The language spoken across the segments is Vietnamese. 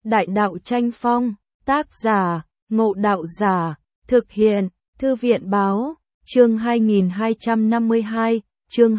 Đại đạo tranh phong, tác giả, Ngộ Đạo Giả, thực hiện, Thư viện báo, chương 2252, chương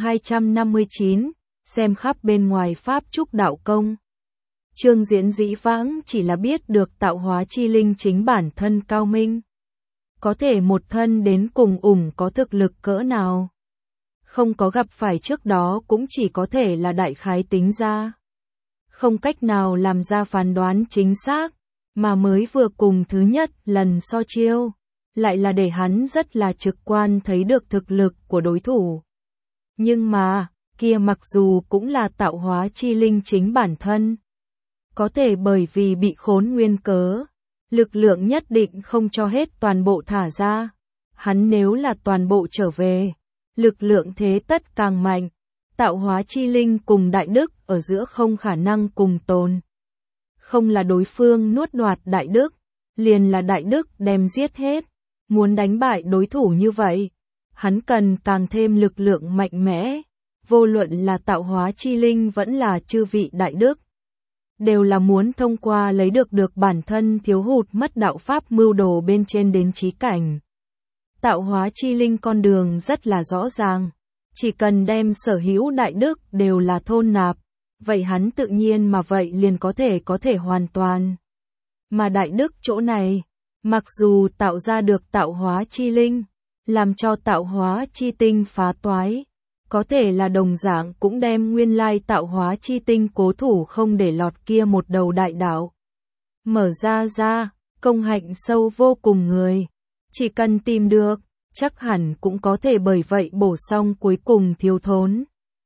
259, xem khắp bên ngoài Pháp Trúc Đạo Công. Trương Diễn dĩ vãng chỉ là biết được tạo hóa chi linh chính bản thân cao minh. Có thể một thân đến cùng có thực lực cỡ nào. Không có gặp phải trước đó cũng chỉ có thể là đại khái tính ra. Không cách nào làm ra phán đoán chính xác, mà mới vừa cùng thứ nhất lần so chiêu, lại là để hắn rất là trực quan thấy được thực lực của đối thủ. Nhưng mà, kia mặc dù cũng là tạo hóa chi linh chính bản thân. Có thể bởi vì bị khốn nguyên cớ, lực lượng nhất định không cho hết toàn bộ thả ra. Hắn nếu là toàn bộ trở về, lực lượng thế tất càng mạnh. Tạo hóa chi linh cùng đại đức ở giữa không khả năng cùng tồn. Không là đối phương nuốt đoạt đại đức, liền là đại đức đem giết hết. Muốn đánh bại đối thủ như vậy, hắn cần càng thêm lực lượng mạnh mẽ. Vô luận là tạo hóa chi linh vẫn là chư vị đại đức, đều là muốn thông qua lấy được bản thân thiếu hụt mất đạo pháp mưu đồ bên trên đến chí cảnh. Tạo hóa chi linh con đường rất là rõ ràng. Chỉ cần đem sở hữu đại đức đều là thôn nạp, vậy hắn tự nhiên mà vậy liền có thể hoàn toàn. Mà đại đức chỗ này, mặc dù tạo ra được tạo hóa chi linh, làm cho tạo hóa chi tinh phá toái, có thể là đồng dạng cũng đem nguyên lai tạo hóa chi tinh cố thủ không để lọt kia một đầu đại đạo. Mở ra, công hạnh sâu vô cùng người, chỉ cần tìm được, chắc hẳn cũng có thể bởi vậy bổ xong cuối cùng thiếu thốn.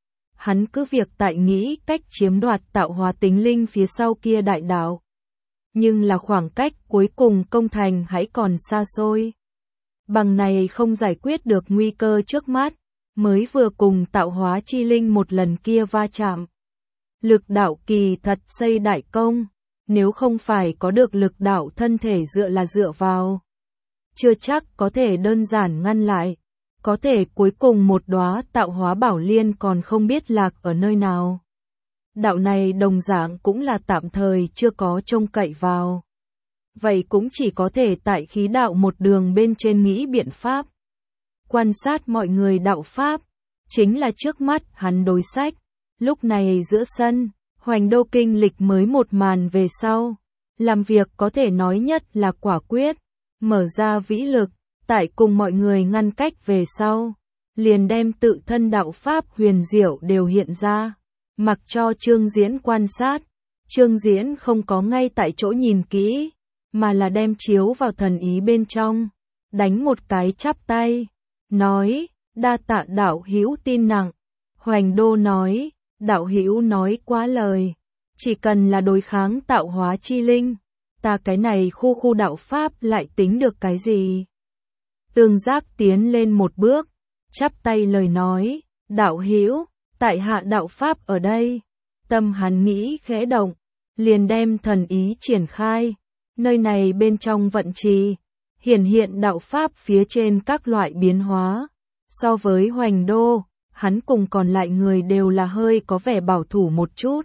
Hắn cứ việc tại nghĩ cách chiếm đoạt tạo hóa tính linh phía sau kia đại đạo. Nhưng là khoảng cách cuối cùng công thành hãy còn xa xôi. Bằng này không giải quyết được nguy cơ trước mắt, mới vừa cùng tạo hóa chi linh một lần kia va chạm. Lực đạo kỳ thật xây đại công, nếu không phải có được lực đạo thân thể dựa vào. Chưa chắc có thể đơn giản ngăn lại, có thể cuối cùng một đóa tạo hóa bảo liên còn không biết lạc ở nơi nào. Đạo này đồng dạng cũng là tạm thời chưa có trông cậy vào. Vậy cũng chỉ có thể tại khí đạo một đường bên trên nghĩ biện pháp. Quan sát mọi người đạo pháp, chính là trước mắt hắn đối sách. Lúc này giữa sân, Hoành Đô kinh lịch mới một màn về sau. Làm việc có thể nói nhất là quả quyết. Mở ra vĩ lực, tại cùng mọi người ngăn cách về sau, liền đem tự thân đạo pháp huyền diệu đều hiện ra, mặc cho Trương Diễn quan sát. Trương Diễn không có ngay tại chỗ nhìn kỹ, mà là đem chiếu vào thần ý bên trong, đánh một cái chắp tay, nói, đa tạ đạo hữu tin nặng. Hoành Đô nói, đạo hữu nói quá lời, chỉ cần là đối kháng tạo hóa chi linh, ta cái này khu đạo pháp lại tính được cái gì? Tương Giác tiến lên một bước, chắp tay lời nói, đạo hữu, tại hạ đạo pháp ở đây. Tâm hắn nghĩ khẽ động, liền đem thần ý triển khai, nơi này bên trong vận trì, hiển hiện đạo pháp phía trên các loại biến hóa. So với Hoành Đô, hắn cùng còn lại người đều là hơi có vẻ bảo thủ một chút.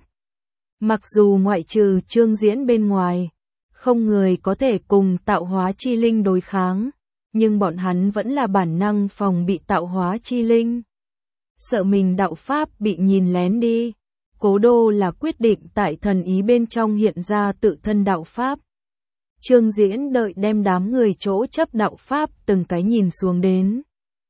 Mặc dù ngoại trừ Trương Diễn bên ngoài, không người có thể cùng tạo hóa chi linh đối kháng, nhưng bọn hắn vẫn là bản năng phòng bị tạo hóa chi linh. Sợ mình đạo pháp bị nhìn lén đi, Cố Đô là quyết định tại thần ý bên trong hiện ra tự thân đạo pháp. Trương Diễn đợi đem đám người chỗ chấp đạo pháp từng cái nhìn xuống đến.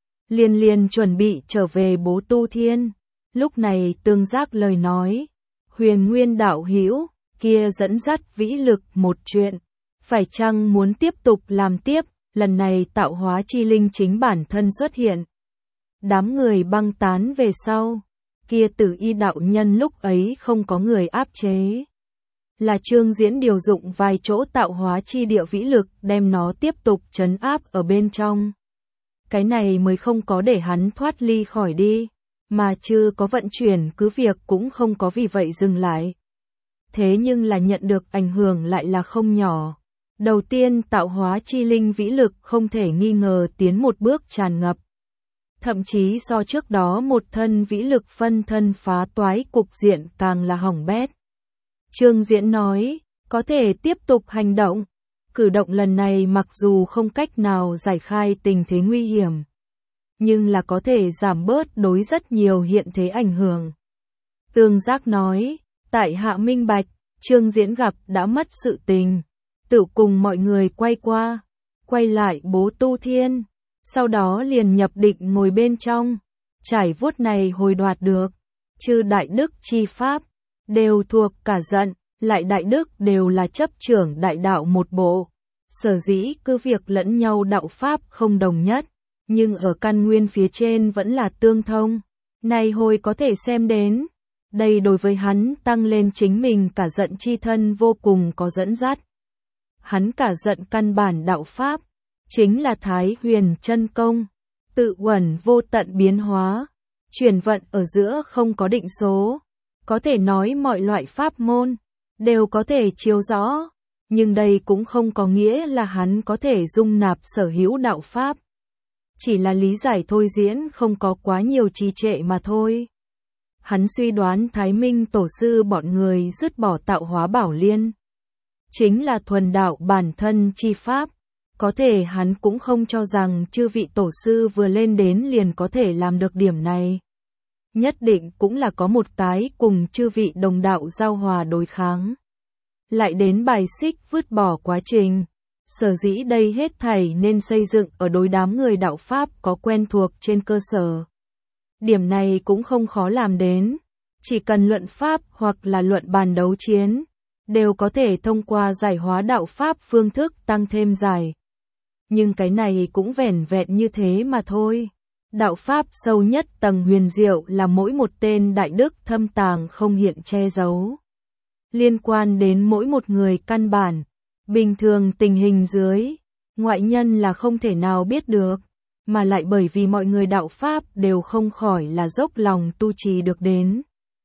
Liền chuẩn bị trở về Bố Tu Thiên. Lúc này Tương Giác lời nói, Huyền Nguyên đạo hữu kia dẫn dắt vĩ lực một chuyện, phải chăng muốn tiếp tục làm tiếp, lần này tạo hóa chi linh chính bản thân xuất hiện. Đám người băng tán về sau, kia Tử Y đạo nhân lúc ấy không có người áp chế. Là Trương Diễn điều dụng vài chỗ tạo hóa chi địa vĩ lực đem nó tiếp tục trấn áp ở bên trong. Cái này mới không có để hắn thoát ly khỏi đi, mà chưa có vận chuyển cứ việc cũng không có vì vậy dừng lại. Thế nhưng là nhận được ảnh hưởng lại là không nhỏ. Đầu tiên tạo hóa chi linh vĩ lực không thể nghi ngờ tiến một bước tràn ngập. Thậm chí so trước đó một thân vĩ lực phân thân phá toái cục diện càng là hỏng bét. Trương Diễn nói, có thể tiếp tục hành động. Cử động lần này mặc dù không cách nào giải khai tình thế nguy hiểm, nhưng là có thể giảm bớt đối rất nhiều hiện thế ảnh hưởng. Tương Giác nói, tại hạ minh bạch, Trương Diễn gặp đã mất sự tình, tự cùng mọi người quay lại Bố Tu Thiên, sau đó liền nhập định ngồi bên trong, trải vuốt này hồi đoạt được, chư đại đức chi pháp, đều thuộc cả giận, lại đại đức đều là chấp trưởng đại đạo một bộ, sở dĩ cứ việc lẫn nhau đạo pháp không đồng nhất, nhưng ở căn nguyên phía trên vẫn là tương thông, này hồi có thể xem đến. Đây đối với hắn tăng lên chính mình cả giận chi thân vô cùng có dẫn dắt. Hắn cả giận căn bản đạo pháp, chính là Thái Huyền chân công, tự uẩn vô tận biến hóa, chuyển vận ở giữa không có định số, có thể nói mọi loại pháp môn, đều có thể chiếu rõ, nhưng đây cũng không có nghĩa là hắn có thể dung nạp sở hữu đạo pháp. Chỉ là lý giải thôi diễn không có quá nhiều trì trệ mà thôi. Hắn suy đoán Thái Minh Tổ sư bọn người dứt bỏ tạo hóa bảo liên, chính là thuần đạo bản thân chi pháp, có thể hắn cũng không cho rằng chư vị tổ sư vừa lên đến liền có thể làm được điểm này. Nhất định cũng là có một cái cùng chư vị đồng đạo giao hòa đối kháng. Lại đến bài xích vứt bỏ quá trình. Sở dĩ đây hết thảy nên xây dựng ở đối đám người đạo Pháp có quen thuộc trên cơ sở. Điểm này cũng không khó làm đến. Chỉ cần luận Pháp hoặc là luận bàn đấu chiến, đều có thể thông qua giải hóa đạo Pháp phương thức tăng thêm giải. Nhưng cái này cũng vẻn vẹn như thế mà thôi. Đạo Pháp sâu nhất tầng huyền diệu là mỗi một tên đại đức thâm tàng không hiện che giấu. Liên quan đến mỗi một người căn bản, bình thường tình hình dưới, ngoại nhân là không thể nào biết được, mà lại bởi vì mọi người đạo Pháp đều không khỏi là dốc lòng tu trì được đến.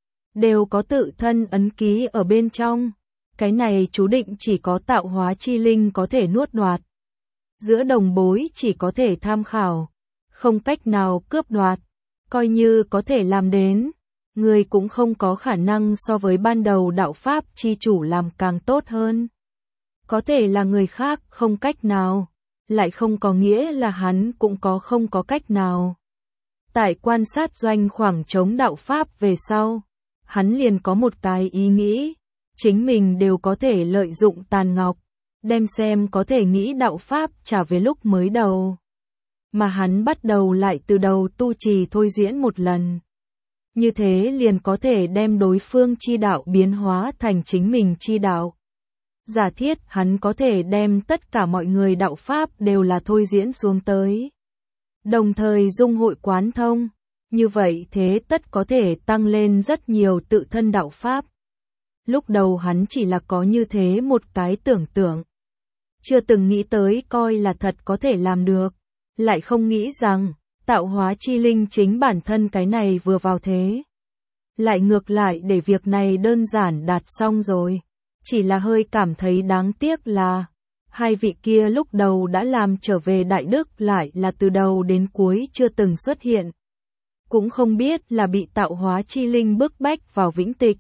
Đều có tự thân ấn ký ở bên trong, cái này chú định chỉ có tạo hóa chi linh có thể nuốt đoạt. Giữa đồng bối chỉ có thể tham khảo, không cách nào cướp đoạt, coi như có thể làm đến, người cũng không có khả năng so với ban đầu đạo Pháp chi chủ làm càng tốt hơn. Có thể là người khác không cách nào, lại không có nghĩa là hắn cũng không có cách nào. Tại quan sát doanh khoảng trống đạo Pháp về sau, hắn liền có một cái ý nghĩ, chính mình đều có thể lợi dụng tàn ngọc, đem xem có thể nghĩ đạo Pháp trả về lúc mới đầu. Mà hắn bắt đầu lại từ đầu tu trì thôi diễn một lần. Như thế liền có thể đem đối phương chi đạo biến hóa thành chính mình chi đạo. Giả thiết hắn có thể đem tất cả mọi người đạo Pháp đều là thôi diễn xuống tới. Đồng thời dung hội quán thông, như vậy thế tất có thể tăng lên rất nhiều tự thân đạo Pháp. Lúc đầu hắn chỉ là có như thế một cái tưởng tượng. Chưa từng nghĩ tới coi là thật có thể làm được. Lại không nghĩ rằng, tạo hóa chi linh chính bản thân cái này vừa vào thế. Lại ngược lại để việc này đơn giản đạt xong rồi. Chỉ là hơi cảm thấy đáng tiếc là, hai vị kia lúc đầu đã làm trở về Đại Đức lại là từ đầu đến cuối chưa từng xuất hiện. Cũng không biết là bị tạo hóa chi linh bức bách vào vĩnh tịch.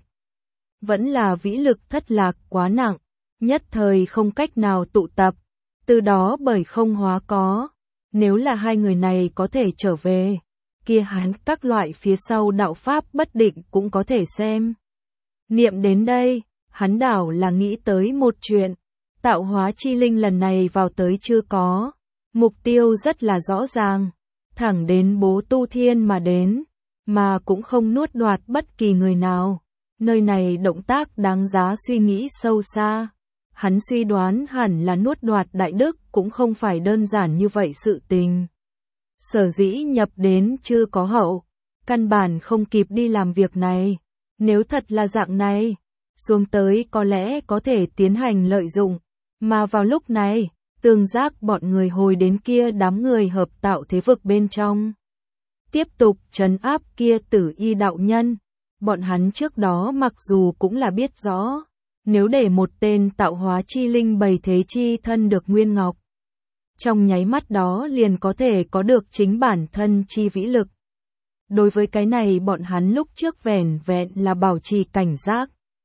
Vẫn là vĩ lực thất lạc quá nặng, nhất thời không cách nào tụ tập, từ đó bởi không hóa có. Nếu là hai người này có thể trở về, kia hắn các loại phía sau đạo Pháp bất định cũng có thể xem. Niệm đến đây, hắn đảo là nghĩ tới một chuyện, tạo hóa chi linh lần này vào tới chưa có, mục tiêu rất là rõ ràng, thẳng đến Bố Tu Thiên mà đến, mà cũng không nuốt đoạt bất kỳ người nào, nơi này động tác đáng giá suy nghĩ sâu xa. Hắn suy đoán hẳn là nuốt đoạt Đại Đức cũng không phải đơn giản như vậy sự tình. Sở dĩ nhập đến chưa có hậu, căn bản không kịp đi làm việc này. Nếu thật là dạng này, xuống tới có lẽ có thể tiến hành lợi dụng. Mà vào lúc này, Tương Giác bọn người hồi đến kia đám người hợp tạo thế vực bên trong. Tiếp tục trấn áp kia Tử Y đạo nhân. Bọn hắn trước đó mặc dù cũng là biết rõ. Nếu để một tên tạo hóa chi linh bày thế chi thân được nguyên ngọc, trong nháy mắt đó liền có thể có được chính bản thân chi vĩ lực. Đối với cái này bọn hắn lúc trước vẻn vẹn là bảo trì cảnh giác.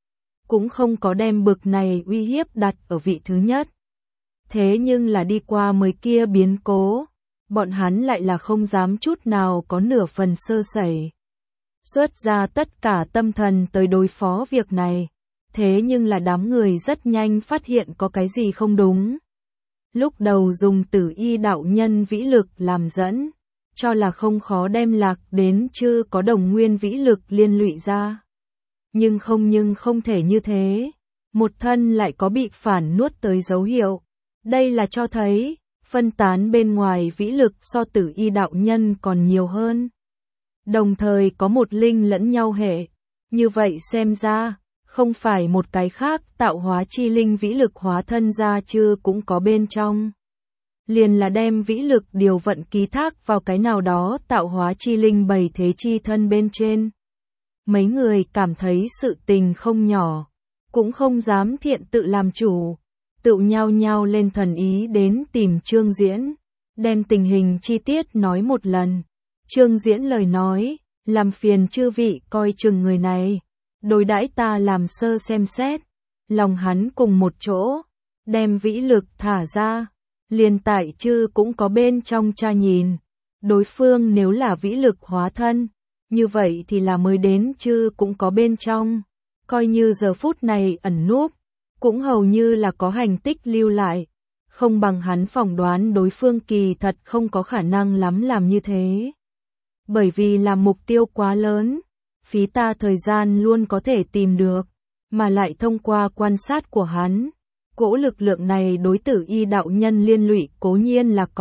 cũng không có đem bực này uy hiếp đặt ở vị thứ nhất. Thế nhưng là đi qua mới kia biến cố, bọn hắn lại là không dám chút nào có nửa phần sơ sẩy. Xuất ra tất cả tâm thần tới đối phó việc này. Thế nhưng là đám người rất nhanh phát hiện có cái gì không đúng. Lúc đầu dùng Tử Y đạo nhân vĩ lực làm dẫn, cho là không khó đem lạc đến chư có đồng nguyên vĩ lực liên lụy ra. Nhưng không thể như thế. Một thân lại có bị phản nuốt tới dấu hiệu. Đây là cho thấy, phân tán bên ngoài vĩ lực so Tử Y đạo nhân còn nhiều hơn. Đồng thời có một linh lẫn nhau hệ. Như vậy xem ra, không phải một cái khác tạo hóa chi linh vĩ lực hóa thân ra chứ cũng có bên trong. Liền là đem vĩ lực điều vận ký thác vào cái nào đó tạo hóa chi linh bày thế chi thân bên trên. Mấy người cảm thấy sự tình không nhỏ, cũng không dám thiện tự làm chủ, tự nhao nhao lên thần ý đến tìm Trương Diễn, đem tình hình chi tiết nói một lần. Trương Diễn lời nói, làm phiền chư vị coi chừng người này, đối đãi ta làm sơ xem xét, lòng hắn cùng một chỗ, đem vĩ lực thả ra, liền tại chư cũng có bên trong tra nhìn, đối phương nếu là vĩ lực hóa thân, như vậy thì là mới đến chư cũng có bên trong, coi như giờ phút này ẩn núp, cũng hầu như là có hành tích lưu lại, không bằng hắn phỏng đoán đối phương kỳ thật không có khả năng lắm làm như thế. Bởi vì là mục tiêu quá lớn, phí ta thời gian luôn có thể tìm được, mà lại thông qua quan sát của hắn, cỗ lực lượng này đối Tử Y đạo nhân liên lụy cố nhiên là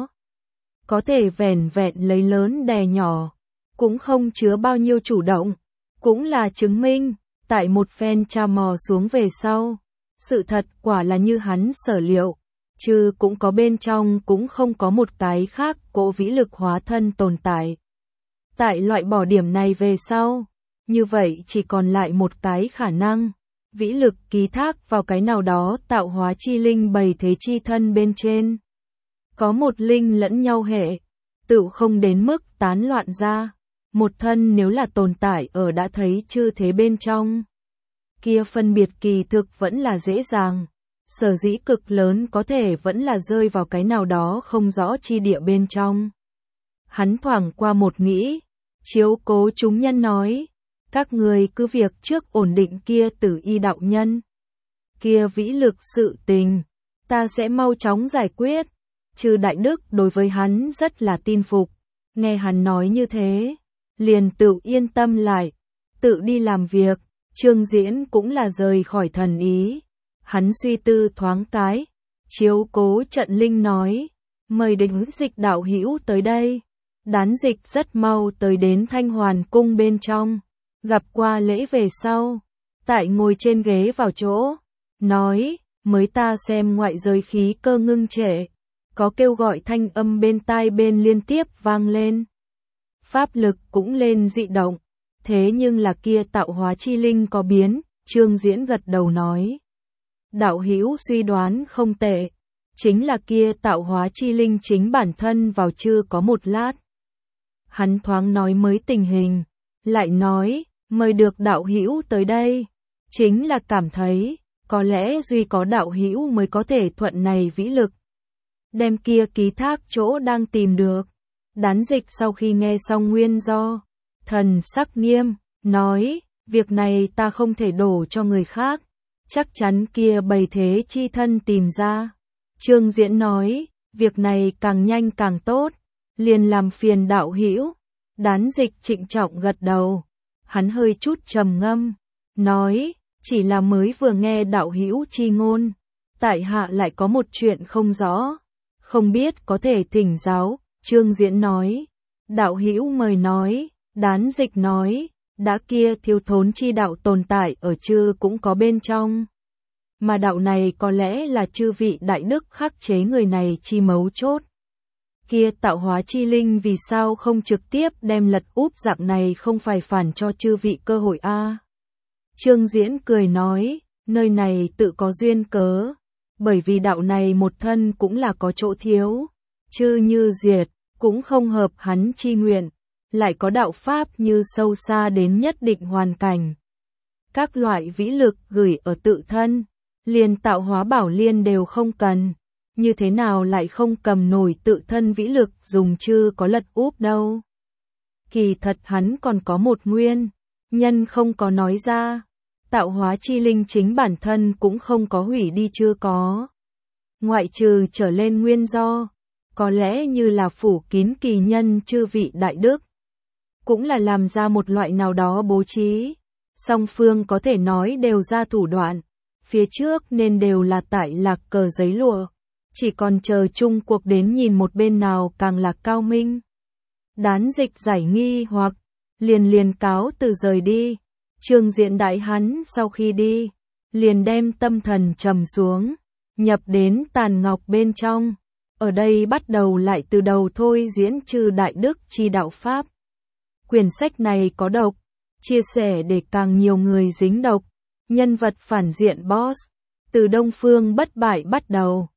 có thể vẻn vẹn lấy lớn đè nhỏ, cũng không chứa bao nhiêu chủ động, cũng là chứng minh, tại một phen tra mò xuống về sau, sự thật quả là như hắn sở liệu, chứ cũng có bên trong cũng không có một cái khác cỗ vĩ lực hóa thân tồn tại. Tại loại bỏ điểm này về sau, như vậy chỉ còn lại một cái khả năng, vĩ lực ký thác vào cái nào đó tạo hóa chi linh bày thế chi thân bên trên. Có một linh lẫn nhau hệ, tự không đến mức tán loạn ra, một thân nếu là tồn tại ở đã thấy chư thế bên trong. Kia phân biệt kỳ thực vẫn là dễ dàng, sở dĩ cực lớn có thể vẫn là rơi vào cái nào đó không rõ chi địa bên trong. Hắn thoảng qua một nghĩ, chiếu cố chúng nhân nói, các người cứ việc trước ổn định kia Tử Y đạo nhân. Kia vĩ lực sự tình, ta sẽ mau chóng giải quyết, trừ Đại Đức đối với hắn rất là tin phục, nghe hắn nói như thế, liền tự yên tâm lại, tự đi làm việc. Trương Diễn cũng là rời khỏi thần ý, hắn suy tư thoáng cái, chiếu cố trận linh nói, mời Đỉnh Dịch đạo hữu tới đây. Đán Dịch rất mau tới đến Thanh Hoàn cung bên trong, gặp qua lễ về sau, tại ngồi trên ghế vào chỗ, nói, mới ta xem ngoại giới khí cơ ngưng trệ, có kêu gọi thanh âm bên tai bên liên tiếp vang lên. Pháp lực cũng lên dị động, thế nhưng là kia tạo hóa chi linh có biến, Trương Diễn gật đầu nói. Đạo hữu suy đoán không tệ, chính là kia tạo hóa chi linh chính bản thân vào chưa có một lát. Hắn thoáng nói mới tình hình, lại nói, mời được đạo hữu tới đây, chính là cảm thấy, có lẽ duy có đạo hữu mới có thể thuận này vĩ lực. Đem kia ký thác chỗ đang tìm được. Đán Dịch sau khi nghe xong nguyên do, thần sắc nghiêm, nói, việc này ta không thể đổ cho người khác, chắc chắn kia bày thế chi thân tìm ra. Trương Diễn nói, việc này càng nhanh càng tốt, liền làm phiền đạo hữu. Đán Dịch trịnh trọng gật đầu, hắn hơi chút trầm ngâm, nói, chỉ là mới vừa nghe đạo hữu chi ngôn, tại hạ lại có một chuyện không rõ, không biết có thể thỉnh giáo. Trương Diễn nói, đạo hữu mời nói. Đán Dịch nói, đã kia thiếu thốn chi đạo tồn tại ở chư cũng có bên trong, mà đạo này có lẽ là chư vị đại đức khắc chế người này chi mấu chốt. Kia tạo hóa chi linh vì sao không trực tiếp đem lật úp dạng này không phải phản cho chư vị cơ hội a? Trương Diễn cười nói, nơi này tự có duyên cớ, bởi vì đạo này một thân cũng là có chỗ thiếu, chư như diệt, cũng không hợp hắn chi nguyện, lại có đạo pháp như sâu xa đến nhất định hoàn cảnh. các loại vĩ lực gửi ở tự thân, liền tạo hóa bảo liên đều không cần, như thế nào lại không cầm nổi tự thân vĩ lực dùng chứ có lật úp đâu. Kỳ thật hắn còn có một nguyên nhân không có nói ra, tạo hóa chi linh chính bản thân cũng không có hủy đi chưa có. Ngoại trừ trở lên nguyên do, có lẽ như là phủ kín kỳ nhân chư vị đại đức, cũng là làm ra một loại nào đó bố trí, song phương có thể nói đều ra thủ đoạn, phía trước nên đều là tại lạc cờ giấy lụa, chỉ còn chờ chung cuộc đến nhìn một bên nào càng là cao minh. Đán dịch giải nghi hoặc, liền cáo từ rời đi, Trương Diện đại hắn sau khi đi, liền đem tâm thần trầm xuống, nhập đến tàn ngọc bên trong, ở đây bắt đầu lại từ đầu thôi diễn chư đại đức chi đạo pháp. Quyển sách này có độc, chia sẻ để càng nhiều người dính độc, nhân vật phản diện boss, từ Đông Phương bất bại bắt đầu.